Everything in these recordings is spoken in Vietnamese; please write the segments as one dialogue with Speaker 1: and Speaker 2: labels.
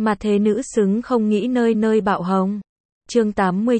Speaker 1: Mà thế nữ xứng không nghĩ nơi nơi bạo hồng. Chương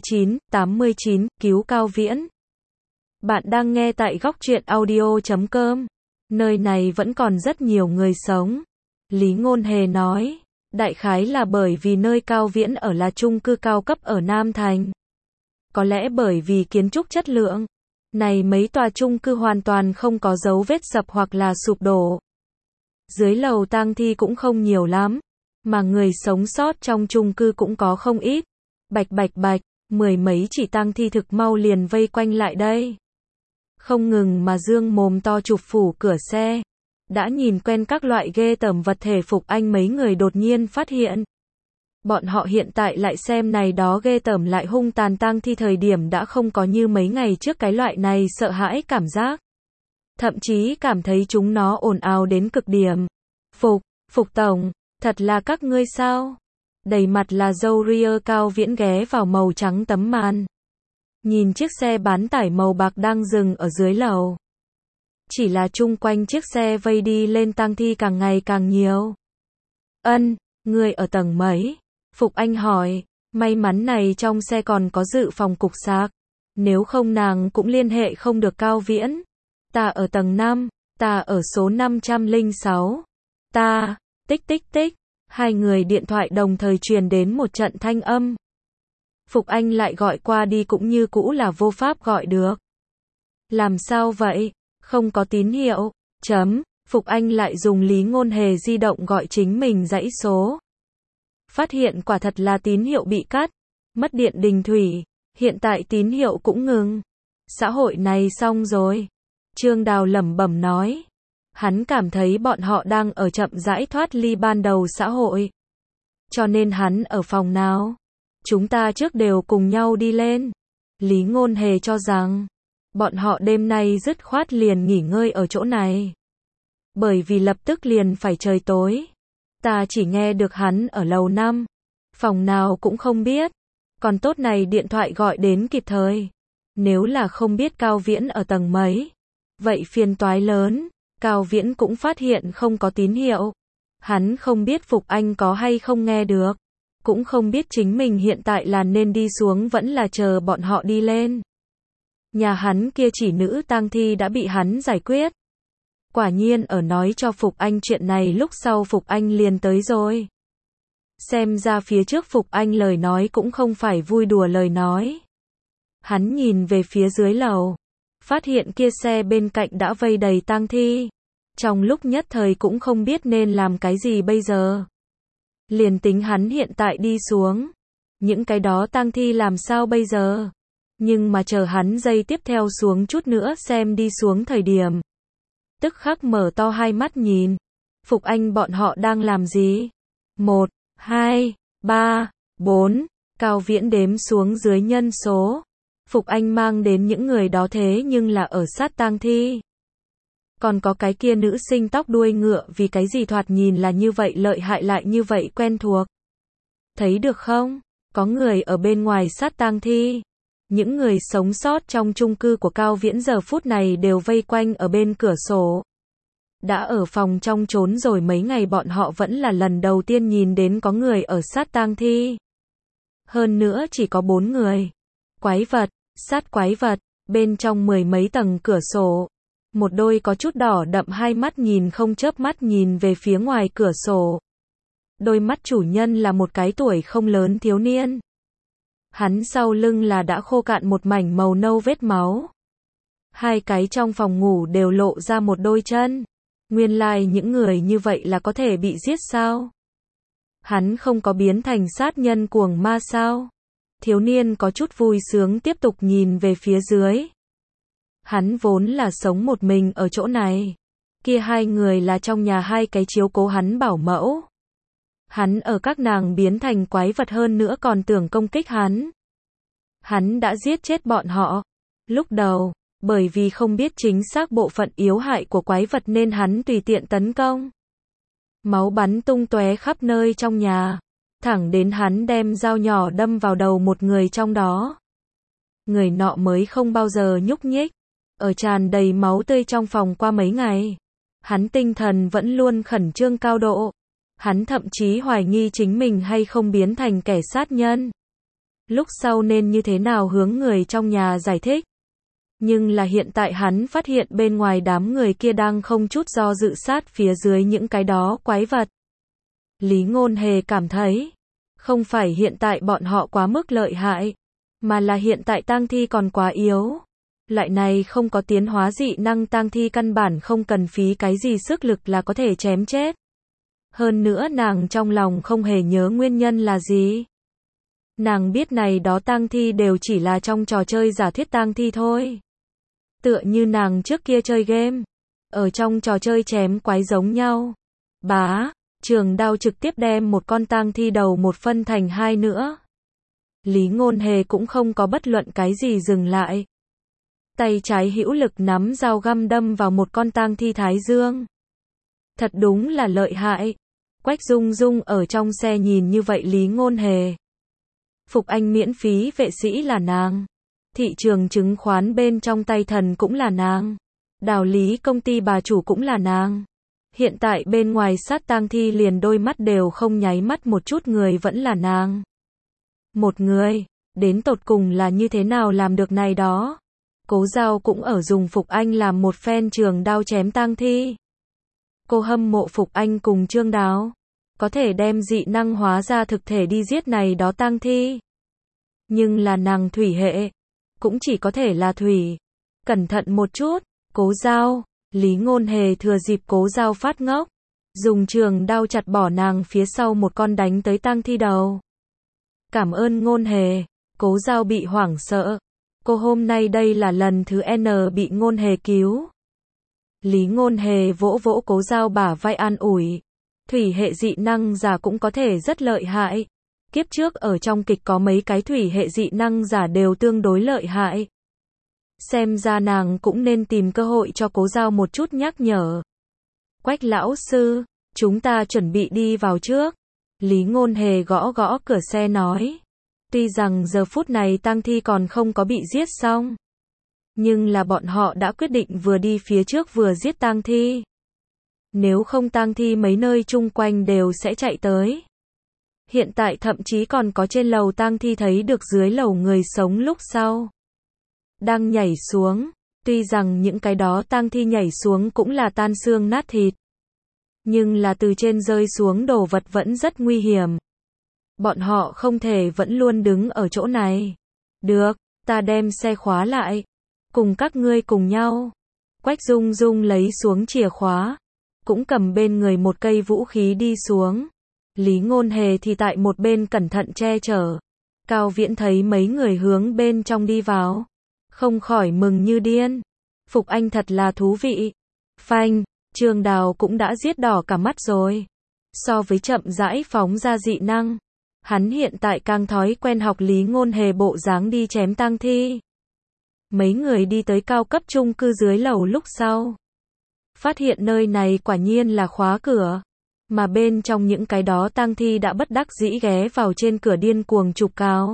Speaker 1: 89, cứu Cao Viễn. Bạn đang nghe tại góc truyện audio.com. Nơi này vẫn còn rất nhiều người sống. Lý Ngôn Hề nói, đại khái là bởi vì nơi Cao Viễn ở là chung cư cao cấp ở Nam Thành. Có lẽ bởi vì kiến trúc chất lượng. Này mấy tòa chung cư hoàn toàn không có dấu vết sập hoặc là sụp đổ. Dưới lầu tang thi cũng không nhiều lắm. Mà người sống sót trong chung cư cũng có không ít. Bạch, mười mấy chỉ tang thi thực mau liền vây quanh lại đây. Không ngừng mà dương mồm to chụp phủ cửa xe. Đã nhìn quen các loại ghê tởm vật thể Phục Anh mấy người đột nhiên phát hiện. Bọn họ hiện tại lại xem này đó ghê tởm lại hung tàn tang thi thời điểm đã không có như mấy ngày trước cái loại này sợ hãi cảm giác. Thậm chí cảm thấy chúng nó ồn ào đến cực điểm. Phục tổng, thật là các ngươi sao? Đầy mặt là râu ria Cao Viễn ghé vào màu trắng tấm màn. Nhìn chiếc xe bán tải màu bạc đang dừng ở dưới lầu. Chỉ là chung quanh chiếc xe vây đi lên tang thi càng ngày càng nhiều. Ngươi ở tầng mấy? Phục Anh hỏi, may mắn này trong xe còn có dự phòng cục sạc. Nếu không nàng cũng liên hệ không được Cao Viễn. Ta ở tầng 5, ta ở số 506. Ta, tích. Hai người điện thoại đồng thời truyền đến một trận thanh âm. Phục Anh lại gọi qua đi cũng như cũ là vô pháp gọi được. Làm sao vậy? Không có tín hiệu. Phục Anh lại dùng Lý Ngôn Hề di động gọi chính mình dãy số. Phát hiện quả thật là tín hiệu bị cắt. Mất điện đình thủy. Hiện tại tín hiệu cũng ngừng. Xã hội này xong rồi. Trương Đào lẩm bẩm nói. Hắn cảm thấy bọn họ đang ở chậm rãi thoát ly ban đầu xã hội. Cho nên hắn ở phòng nào? Chúng ta trước đều cùng nhau đi lên. Lý Ngôn Hề cho rằng, bọn họ đêm nay dứt khoát liền nghỉ ngơi ở chỗ này. Bởi vì lập tức liền phải trời tối. Ta chỉ nghe được hắn ở lầu 5. Phòng nào cũng không biết. Còn tốt này điện thoại gọi đến kịp thời. Nếu là không biết Cao Viễn ở tầng mấy. Vậy phiền toái lớn. Cao Viễn cũng phát hiện không có tín hiệu. Hắn không biết Phục Anh có hay không nghe được. Cũng không biết chính mình hiện tại là nên đi xuống vẫn là chờ bọn họ đi lên. Nhà hắn kia chỉ nữ tang thi đã bị hắn giải quyết. Quả nhiên ở nói cho Phục Anh chuyện này lúc sau Phục Anh liền tới rồi. Xem ra phía trước Phục Anh lời nói cũng không phải vui đùa lời nói. Hắn nhìn về phía dưới lầu. Phát hiện kia xe bên cạnh đã vây đầy tang thi. Trong lúc nhất thời cũng không biết nên làm cái gì bây giờ. Liền tính hắn hiện tại đi xuống. Những cái đó tang thi làm sao bây giờ? Nhưng mà chờ hắn giây tiếp theo xuống chút nữa xem đi xuống thời điểm. Tức khắc mở to hai mắt nhìn. Phục Anh bọn họ đang làm gì? 1, 2, 3, 4. Cao Viễn đếm xuống dưới nhân số. Phục Anh mang đến những người đó thế nhưng là ở sát tang thi. Còn có cái kia nữ sinh tóc đuôi ngựa vì cái gì thoạt nhìn là như vậy lợi hại lại như vậy quen thuộc. Thấy được không? Có người ở bên ngoài sát tang thi. Những người sống sót trong chung cư của Cao Viễn giờ phút này đều vây quanh ở bên cửa sổ. Đã ở phòng trong trốn rồi mấy ngày bọn họ vẫn là lần đầu tiên nhìn đến có người ở sát tang thi. Hơn nữa chỉ có 4 người. Quái vật, sát quái vật, bên trong mười mấy tầng cửa sổ. Một đôi có chút đỏ đậm hai mắt nhìn không chớp mắt nhìn về phía ngoài cửa sổ. Đôi mắt chủ nhân là một cái tuổi không lớn thiếu niên. Hắn sau lưng là đã khô cạn một mảnh màu nâu vết máu. Hai cái trong phòng ngủ đều lộ ra một đôi chân. Nguyên lai những người như vậy là có thể bị giết sao? Hắn không có biến thành sát nhân cuồng ma sao? Thiếu niên có chút vui sướng tiếp tục nhìn về phía dưới. Hắn vốn là sống một mình ở chỗ này. Kia hai người là trong nhà hai cái chiếu cố hắn bảo mẫu. Hắn ở các nàng biến thành quái vật hơn nữa còn tưởng công kích hắn. Hắn đã giết chết bọn họ. Lúc đầu, bởi vì không biết chính xác bộ phận yếu hại của quái vật nên hắn tùy tiện tấn công. Máu bắn tung tóe khắp nơi trong nhà. Thẳng đến hắn đem dao nhỏ đâm vào đầu một người trong đó. Người nọ mới không bao giờ nhúc nhích. Ở tràn đầy máu tươi trong phòng qua mấy ngày. Hắn tinh thần vẫn luôn khẩn trương cao độ. Hắn thậm chí hoài nghi chính mình hay không biến thành kẻ sát nhân. Lúc sau nên như thế nào hướng người trong nhà giải thích. Nhưng là hiện tại hắn phát hiện bên ngoài đám người kia đang không chút do dự sát phía dưới những cái đó quái vật. Lý Ngôn Hề cảm thấy, không phải hiện tại bọn họ quá mức lợi hại, mà là hiện tại tang thi còn quá yếu. Loại này không có tiến hóa dị năng tang thi căn bản không cần phí cái gì sức lực là có thể chém chết. Hơn nữa nàng trong lòng không hề nhớ nguyên nhân là gì. Nàng biết này đó tang thi đều chỉ là trong trò chơi giả thuyết tang thi thôi. Tựa như nàng trước kia chơi game, ở trong trò chơi chém quái giống nhau. Bá, trường đao trực tiếp đem một con tang thi đầu một phân thành hai nữa. Lý Ngôn Hề cũng không có bất luận cái gì dừng lại. Tay trái hữu lực nắm dao găm đâm vào một con tang thi thái dương. Thật đúng là lợi hại. Quách Dung Dung ở trong xe nhìn như vậy Lý Ngôn Hề. Phục Anh miễn phí vệ sĩ là nàng. Thị trường chứng khoán bên trong tay thần cũng là nàng. Đào lý công ty bà chủ cũng là nàng. Hiện tại bên ngoài sát tang thi liền đôi mắt đều không nháy mắt một chút người vẫn là nàng. Một người, đến tột cùng là như thế nào làm được này đó. Cố Giao cũng ở dùng Phục Anh làm một phen trường đao chém tang thi. Cô hâm mộ Phục Anh cùng Trương Đáo. Có thể đem dị năng hóa ra thực thể đi giết này đó tang thi. Nhưng là nàng thủy hệ. Cũng chỉ có thể là thủy. Cẩn thận một chút, Cố Giao. Lý Ngôn Hề thừa dịp Cố Giao phát ngốc. Dùng trường đao chặt bỏ nàng phía sau một con đánh tới tang thi đầu. Cảm ơn Ngôn Hề. Cố Giao bị hoảng sợ. Cô hôm nay đây là lần thứ N bị Ngôn Hề cứu. Lý Ngôn Hề vỗ vỗ Cố Giao bả vai an ủi. Thủy hệ dị năng giả cũng có thể rất lợi hại. Kiếp trước ở trong kịch có mấy cái thủy hệ dị năng giả đều tương đối lợi hại. Xem ra nàng cũng nên tìm cơ hội cho Cố Giao một chút nhắc nhở. Quách lão sư, chúng ta chuẩn bị đi vào trước. Lý Ngôn Hề gõ gõ cửa xe nói. Tuy rằng giờ phút này tang thi còn không có bị giết xong. Nhưng là bọn họ đã quyết định vừa đi phía trước vừa giết tang thi. Nếu không tang thi mấy nơi chung quanh đều sẽ chạy tới. Hiện tại thậm chí còn có trên lầu tang thi thấy được dưới lầu người sống lúc sau. Đang nhảy xuống. Tuy rằng những cái đó tang thi nhảy xuống cũng là tan xương nát thịt. Nhưng là từ trên rơi xuống đồ vật vẫn rất nguy hiểm. Bọn họ không thể vẫn luôn đứng ở chỗ này. Được, ta đem xe khóa lại. Cùng các ngươi cùng nhau. Quách Dung Dung lấy xuống chìa khóa. Cũng cầm bên người một cây vũ khí đi xuống. Lý Ngôn Hề thì tại một bên cẩn thận che chở. Cao Viễn thấy mấy người hướng bên trong đi vào. Không khỏi mừng như điên. Phục Anh thật là thú vị. Phanh, Trương Đào cũng đã giết đỏ cả mắt rồi. So với chậm rãi phóng ra dị năng. Hắn hiện tại càng thói quen học Lý Ngôn Hề bộ dáng đi chém tang thi. Mấy người đi tới cao cấp chung cư dưới lầu lúc sau. Phát hiện nơi này quả nhiên là khóa cửa. Mà bên trong những cái đó tang thi đã bất đắc dĩ ghé vào trên cửa điên cuồng chụp cao.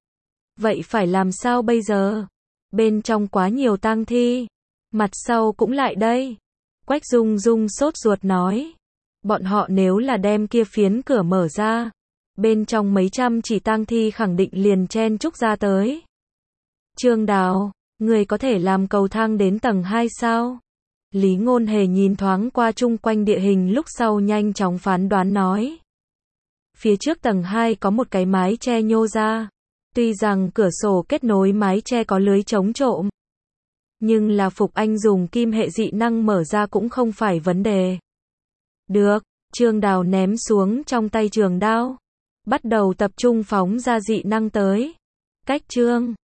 Speaker 1: Vậy phải làm sao bây giờ? Bên trong quá nhiều tang thi. Mặt sau cũng lại đây. Quách Dung Dung sốt ruột nói. Bọn họ nếu là đem kia phiến cửa mở ra. Bên trong mấy trăm chỉ tang thi khẳng định liền chen chúc ra tới. Trương Đào, người có thể làm cầu thang đến tầng 2 sao? Lý Ngôn Hề nhìn thoáng qua chung quanh địa hình lúc sau nhanh chóng phán đoán nói. Phía trước tầng 2 có một cái mái che nhô ra. Tuy rằng cửa sổ kết nối mái che có lưới chống trộm. Nhưng là Phục Anh dùng kim hệ dị năng mở ra cũng không phải vấn đề. Được, Trương Đào ném xuống trong tay trường đao. Bắt đầu tập trung phóng ra dị năng tới. Cách Trương